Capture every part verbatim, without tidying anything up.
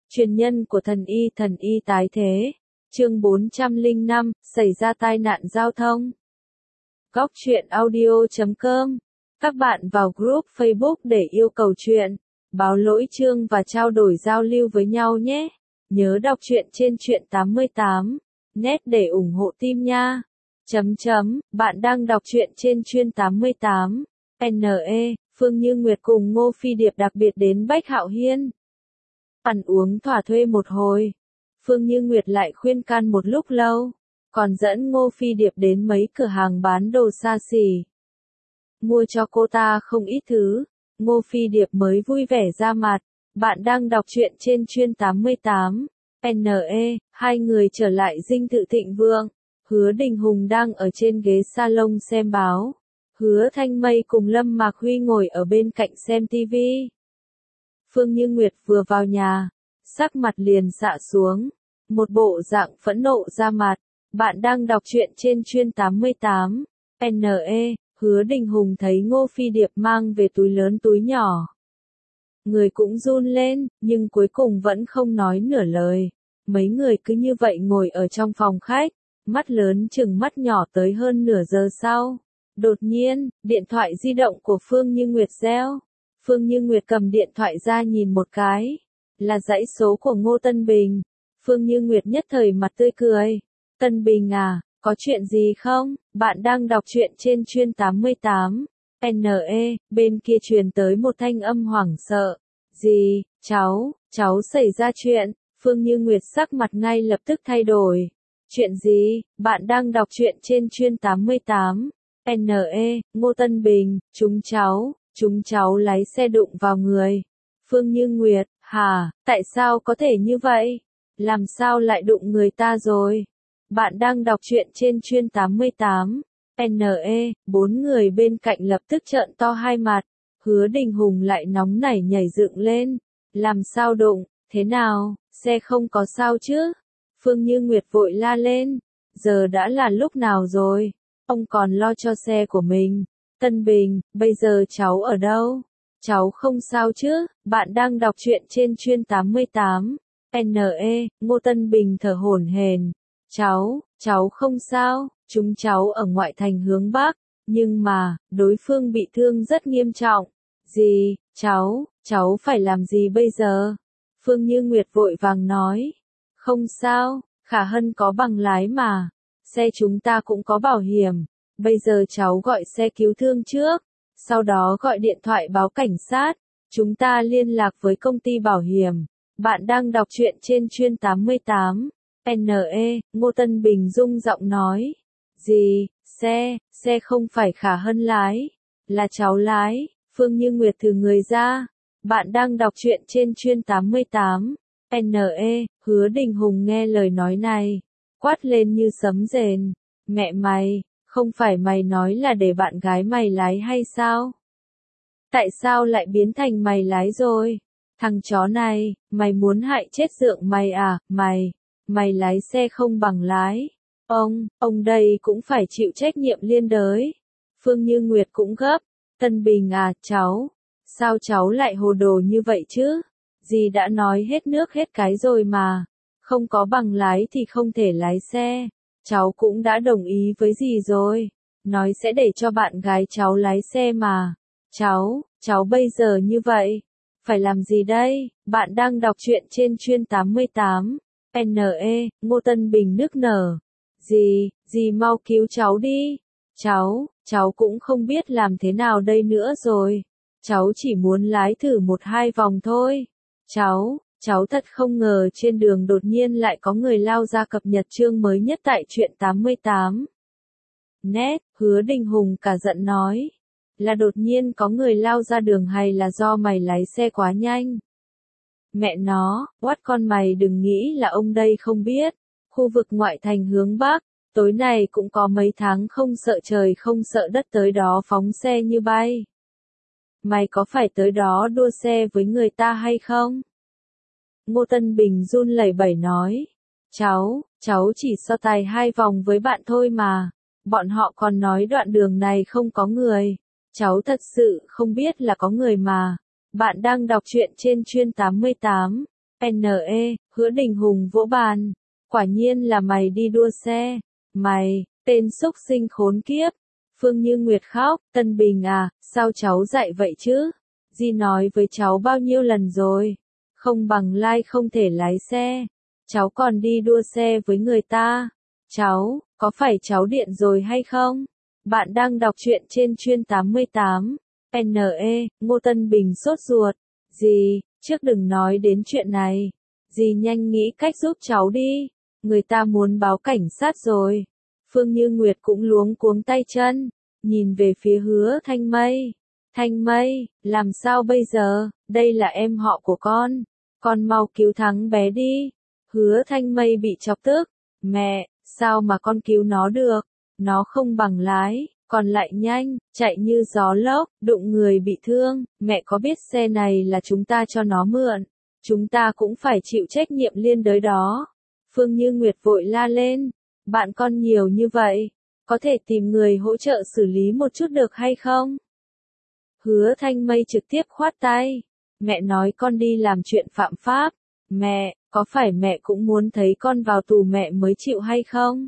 Truyền nhân của thần y thần y tái thế. Chương bốn trăm lẻ năm, xảy ra tai nạn giao thông. Góc truyện audio chấm com. Các bạn vào group Facebook để yêu cầu truyện, báo lỗi chương và trao đổi giao lưu với nhau nhé. Nhớ đọc truyện trên truyện tám mươi tám net để ủng hộ team nha. Chấm chấm, bạn đang đọc truyện trên chuyên tám mươi tám. en e, Phương Như Nguyệt cùng Ngô Phi Điệp đặc biệt đến Bách Hạo Hiên. Ăn uống thỏa thuê một hồi. Phương Như Nguyệt lại khuyên can một lúc lâu, còn dẫn Ngô Phi Điệp đến mấy cửa hàng bán đồ xa xỉ. Mua cho cô ta không ít thứ, Ngô Phi Điệp mới vui vẻ ra mặt. Bạn đang đọc truyện trên chuyên tám mươi tám. en e, hai người trở lại dinh thự Thịnh Vượng. Hứa Đình Hùng đang ở trên ghế salon xem báo. Hứa Thanh Mây cùng Lâm Mạc Huy ngồi ở bên cạnh xem tivi. Phương Như Nguyệt vừa vào nhà, sắc mặt liền xạ xuống, một bộ dạng phẫn nộ ra mặt. Bạn đang đọc truyện trên chuyên tám mươi tám. en e, Hứa Đình Hùng thấy Ngô Phi Điệp mang về túi lớn túi nhỏ. Người cũng run lên, nhưng cuối cùng vẫn không nói nửa lời. Mấy người cứ như vậy ngồi ở trong phòng khách, mắt lớn chừng mắt nhỏ tới hơn nửa giờ sau. Đột nhiên, điện thoại di động của Phương Như Nguyệt reo. Phương Như Nguyệt cầm điện thoại ra nhìn một cái. Là dãy số của Ngô Tân Bình. Phương Như Nguyệt nhất thời mặt tươi cười. Tân Bình à, có chuyện gì không? Bạn đang đọc truyện trên chuyên tám mươi tám. en e, bên kia truyền tới một thanh âm hoảng sợ. Gì, cháu, cháu xảy ra chuyện. Phương Như Nguyệt sắc mặt ngay lập tức thay đổi. Chuyện gì? Bạn đang đọc truyện trên chuyên tám mươi tám. en e, Ngô Tân Bình, chúng cháu, chúng cháu lái xe đụng vào người. Phương Như Nguyệt, hả, tại sao có thể như vậy? Làm sao lại đụng người ta rồi? Bạn đang đọc truyện trên chuyên tám mươi tám. en e, bốn người bên cạnh lập tức trợn to hai mặt. Hứa Đình Hùng lại nóng nảy nhảy dựng lên. Làm sao đụng, thế nào, xe không có sao chứ? Phương Như Nguyệt vội la lên. Giờ đã là lúc nào rồi? Ông còn lo cho xe của mình. Tân Bình, bây giờ cháu ở đâu? Cháu không sao chứ? Bạn đang đọc truyện trên chuyên tám mươi tám. en e, Ngô Tân Bình thở hổn hển. Cháu, cháu không sao, chúng cháu ở ngoại thành hướng Bắc, nhưng mà, đối phương bị thương rất nghiêm trọng. Gì, cháu, cháu phải làm gì bây giờ? Phương Như Nguyệt vội vàng nói. Không sao, Khả Hân có bằng lái mà. Xe chúng ta cũng có bảo hiểm. Bây giờ cháu gọi xe cứu thương trước, sau đó gọi điện thoại báo cảnh sát. Chúng ta liên lạc với công ty bảo hiểm. Bạn đang đọc truyện trên chuyên tám mươi tám. en e, Ngô Tân Bình rung giọng nói. Gì, xe, xe không phải Khả Hân lái, là cháu lái. Phương Như Nguyệt thử người ra. Bạn đang đọc truyện trên chuyên tám mươi tám. en e, Hứa Đình Hùng nghe lời nói này, quát lên như sấm rền. Mẹ mày, không phải mày nói là để bạn gái mày lái hay sao? Tại sao lại biến thành mày lái rồi? Thằng chó này, mày muốn hại chết dượng mày à? Mày, mày lái xe không bằng lái. Ông, ông đây cũng phải chịu trách nhiệm liên đới. Phương Như Nguyệt cũng gấp. Tân Bình à, cháu, sao cháu lại hồ đồ như vậy chứ? Dì đã nói hết nước hết cái rồi mà. Không có bằng lái thì không thể lái xe. Cháu cũng đã đồng ý với dì rồi. Nói sẽ để cho bạn gái cháu lái xe mà. Cháu, cháu bây giờ như vậy. Phải làm gì đây? Bạn đang đọc truyện trên chuyên tám mươi tám. en e, Ngô Tân Bình nức nở. Dì, dì mau cứu cháu đi. Cháu, cháu cũng không biết làm thế nào đây nữa rồi. Cháu chỉ muốn lái thử một hai vòng thôi. Cháu, cháu thật không ngờ trên đường đột nhiên lại có người lao ra cập nhật chương mới nhất tại truyện tám mươi tám. Nét, Hứa Đình Hùng cả giận nói. Là đột nhiên có người lao ra đường hay là do mày lái xe quá nhanh? Mẹ nó, oát con mày đừng nghĩ là ông đây không biết. Khu vực ngoại thành hướng Bắc, tối nay cũng có mấy tháng không sợ trời không sợ đất tới đó phóng xe như bay. Mày có phải tới đó đua xe với người ta hay không? Ngô Tân Bình run lẩy bẩy nói. Cháu, cháu chỉ so tài hai vòng với bạn thôi mà. Bọn họ còn nói đoạn đường này không có người. Cháu thật sự không biết là có người mà. Bạn đang đọc truyện trên chuyên tám mươi tám. N E, Hứa Đình Hùng vỗ bàn. Quả nhiên là mày đi đua xe. Mày, tên xúc sinh khốn kiếp. Phương Như Nguyệt khóc, Tân Bình à, sao cháu dạy vậy chứ? Di nói với cháu bao nhiêu lần rồi? Không bằng lai không thể lái xe. Cháu còn đi đua xe với người ta. Cháu, có phải cháu điện rồi hay không? Bạn đang đọc truyện trên chuyên tám mươi tám. N E, Ngô Tân Bình sốt ruột. Dì, trước đừng nói đến chuyện này. Dì nhanh nghĩ cách giúp cháu đi. Người ta muốn báo cảnh sát rồi. Phương Như Nguyệt cũng luống cuống tay chân. Nhìn về phía Hứa Thanh Mây. Thanh Mây, làm sao bây giờ? Đây là em họ của con. Con mau cứu thắng bé đi. Hứa Thanh Mây bị chọc tức. Mẹ, sao mà con cứu nó được? Nó không bằng lái, còn lại nhanh, chạy như gió lốc, đụng người bị thương. Mẹ có biết xe này là chúng ta cho nó mượn. Chúng ta cũng phải chịu trách nhiệm liên đới đó. Phương Như Nguyệt vội la lên. Bạn con nhiều như vậy. Có thể tìm người hỗ trợ xử lý một chút được hay không? Hứa Thanh Mây trực tiếp khoát tay. Mẹ nói con đi làm chuyện phạm pháp. Mẹ, có phải mẹ cũng muốn thấy con vào tù mẹ mới chịu hay không?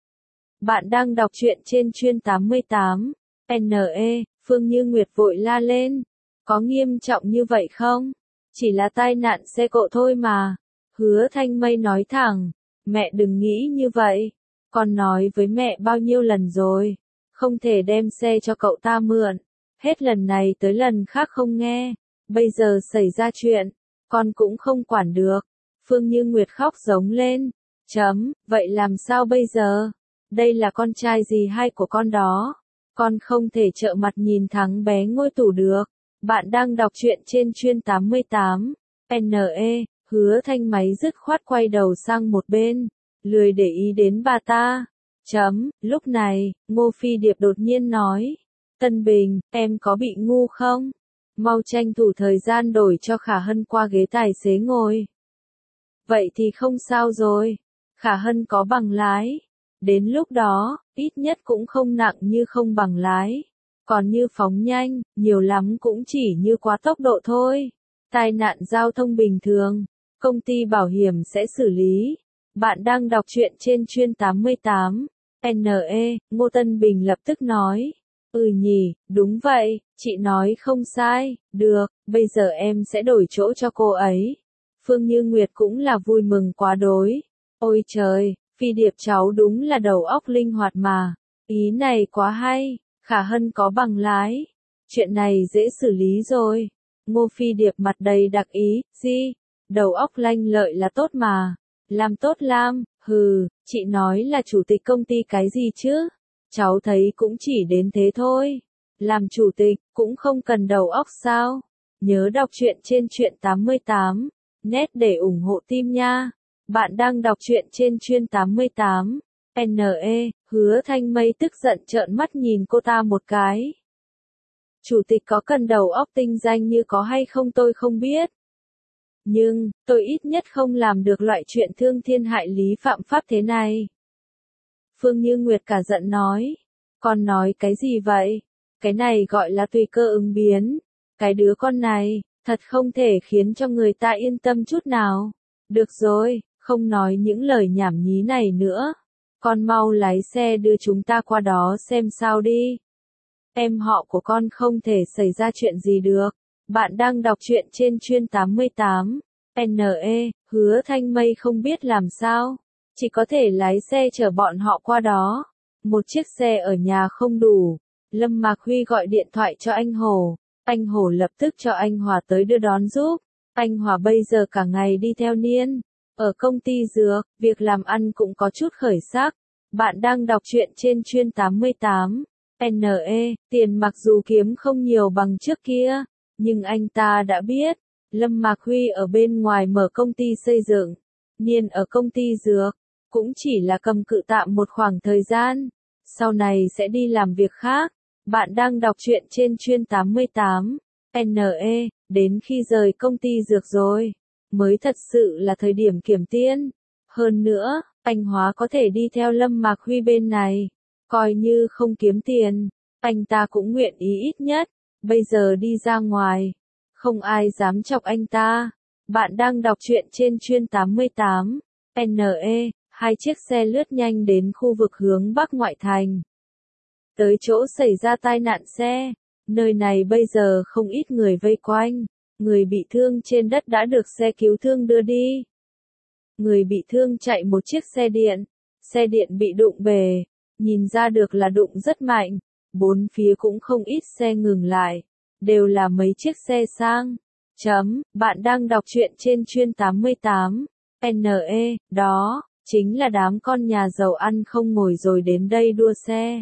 Bạn đang đọc truyện trên chuyên tám mươi tám. N E, Phương Như Nguyệt vội la lên. Có nghiêm trọng như vậy không? Chỉ là tai nạn xe cộ thôi mà. Hứa Thanh Mây nói thẳng. Mẹ đừng nghĩ như vậy. Con nói với mẹ bao nhiêu lần rồi. Không thể đem xe cho cậu ta mượn. Hết lần này tới lần khác không nghe. Bây giờ xảy ra chuyện. Con cũng không quản được. Phương Như Nguyệt khóc giống lên. Chấm, vậy làm sao bây giờ? Đây là con trai gì hai của con đó. Con không thể trợn mặt nhìn thắng bé ngôi tủ được. Bạn đang đọc truyện trên chuyên tám mươi tám. N E, Hứa Thanh Máy dứt khoát quay đầu sang một bên. Lười để ý đến bà ta. Chấm, lúc này, Ngô Phi Điệp đột nhiên nói. Tân Bình, em có bị ngu không? Mau tranh thủ thời gian đổi cho Khả Hân qua ghế tài xế ngồi. Vậy thì không sao rồi. Khả Hân có bằng lái. Đến lúc đó, ít nhất cũng không nặng như không bằng lái. Còn như phóng nhanh, nhiều lắm cũng chỉ như quá tốc độ thôi. Tai nạn giao thông bình thường, công ty bảo hiểm sẽ xử lý. Bạn đang đọc truyện trên chuyên tám mươi tám. N E, Ngô Tân Bình lập tức nói. Ừ nhỉ, đúng vậy, chị nói không sai, được, bây giờ em sẽ đổi chỗ cho cô ấy. Phương Như Nguyệt cũng là vui mừng quá đối. Ôi trời, Phi Điệp cháu đúng là đầu óc linh hoạt mà. Ý này quá hay, Khả Hân có bằng lái. Chuyện này dễ xử lý rồi. Ngô Phi Điệp mặt đầy đặc ý, gì? Đầu óc lanh lợi là tốt mà. Làm tốt lam, hừ, chị nói là chủ tịch công ty cái gì chứ? Cháu thấy cũng chỉ đến thế thôi. Làm chủ tịch, cũng không cần đầu óc sao? Nhớ đọc truyện trên truyện tám mươi tám. Net để ủng hộ team nha. Bạn đang đọc truyện trên chuyên tám mươi tám. N E, Hứa Thanh Mây tức giận trợn mắt nhìn cô ta một cái. Chủ tịch có cần đầu óc tinh danh như có hay không tôi không biết. Nhưng, tôi ít nhất không làm được loại chuyện thương thiên hại lý phạm pháp thế này. Phương Như Nguyệt cả giận nói. Con nói cái gì vậy? Cái này gọi là tùy cơ ứng biến. Cái đứa con này, thật không thể khiến cho người ta yên tâm chút nào. Được rồi, không nói những lời nhảm nhí này nữa. Con mau lái xe đưa chúng ta qua đó xem sao đi. Em họ của con không thể xảy ra chuyện gì được. Bạn đang đọc truyện trên chuyên tám mươi tám. N E, Hứa Thanh Mây không biết làm sao. Chỉ có thể lái xe chở bọn họ qua đó. Một chiếc xe ở nhà không đủ. Lâm Mạc Huy gọi điện thoại cho anh Hổ. Anh Hổ lập tức cho anh Hòa tới đưa đón giúp. Anh Hòa bây giờ cả ngày đi theo Niên. Ở công ty dược, việc làm ăn cũng có chút khởi sắc. Bạn đang đọc truyện trên chuyên tám mươi tám. N E, tiền mặc dù kiếm không nhiều bằng trước kia. Nhưng anh ta đã biết. Lâm Mạc Huy ở bên ngoài mở công ty xây dựng. Niên ở công ty dược. Cũng chỉ là cầm cự tạm một khoảng thời gian. Sau này sẽ đi làm việc khác. Bạn đang đọc truyện trên chuyên tám mươi tám. N E, đến khi rời công ty dược rồi. Mới thật sự là thời điểm kiểm tiên. Hơn nữa, anh Hóa có thể đi theo Lâm Mạc Huy bên này. Coi như không kiếm tiền. Anh ta cũng nguyện ý ít nhất. Bây giờ đi ra ngoài. Không ai dám chọc anh ta. Bạn đang đọc truyện trên chuyên tám mươi tám N E, hai chiếc xe lướt nhanh đến khu vực hướng Bắc ngoại thành. Tới chỗ xảy ra tai nạn xe, nơi này bây giờ không ít người vây quanh, người bị thương trên đất đã được xe cứu thương đưa đi. Người bị thương chạy một chiếc xe điện, xe điện bị đụng bể, nhìn ra được là đụng rất mạnh, bốn phía cũng không ít xe ngừng lại, đều là mấy chiếc xe sang. Chấm, bạn đang đọc truyện trên chuyên tám mươi tám N E, đó, chính là đám con nhà giàu ăn không ngồi rồi đến đây đua xe.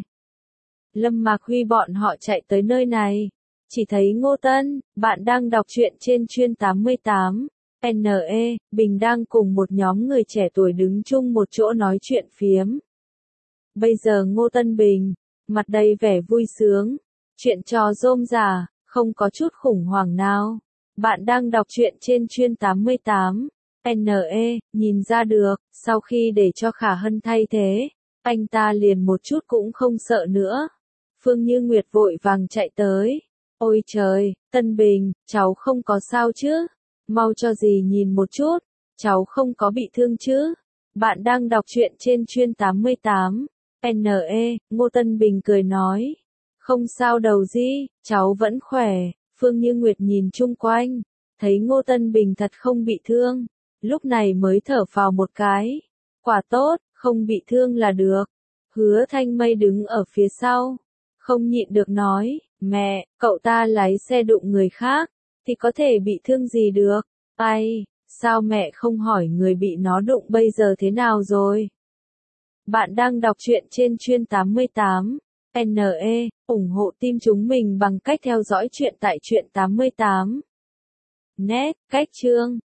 Lâm Mạc Huy bọn họ chạy tới nơi này, chỉ thấy Ngô Tân, bạn đang đọc truyện trên chuyên tám mươi tám N E, Bình đang cùng một nhóm người trẻ tuổi đứng chung một chỗ nói chuyện phiếm. Bây giờ Ngô Tân Bình, mặt đầy vẻ vui sướng, chuyện trò rôm rả, không có chút khủng hoảng nào. Bạn đang đọc truyện trên chuyên tám mươi tám N E, nhìn ra được, sau khi để cho Khả Hân thay thế, anh ta liền một chút cũng không sợ nữa. Phương Như Nguyệt vội vàng chạy tới. Ôi trời, Tân Bình, cháu không có sao chứ? Mau cho dì nhìn một chút, cháu không có bị thương chứ? Bạn đang đọc truyện trên chuyên tám mươi tám N E, Ngô Tân Bình cười nói. Không sao đâu dì, cháu vẫn khỏe. Phương Như Nguyệt nhìn chung quanh, thấy Ngô Tân Bình thật không bị thương, lúc này mới thở phào một cái. Quả tốt, không bị thương là được. Hứa Thanh Mây đứng ở phía sau, không nhịn được nói, mẹ, cậu ta lái xe đụng người khác, thì có thể bị thương gì được? Ai, sao mẹ không hỏi người bị nó đụng bây giờ thế nào rồi? Bạn đang đọc truyện trên chuyên tám mươi tám N E, ủng hộ team chúng mình bằng cách theo dõi truyện tại truyện tám mươi tám net, cách chương.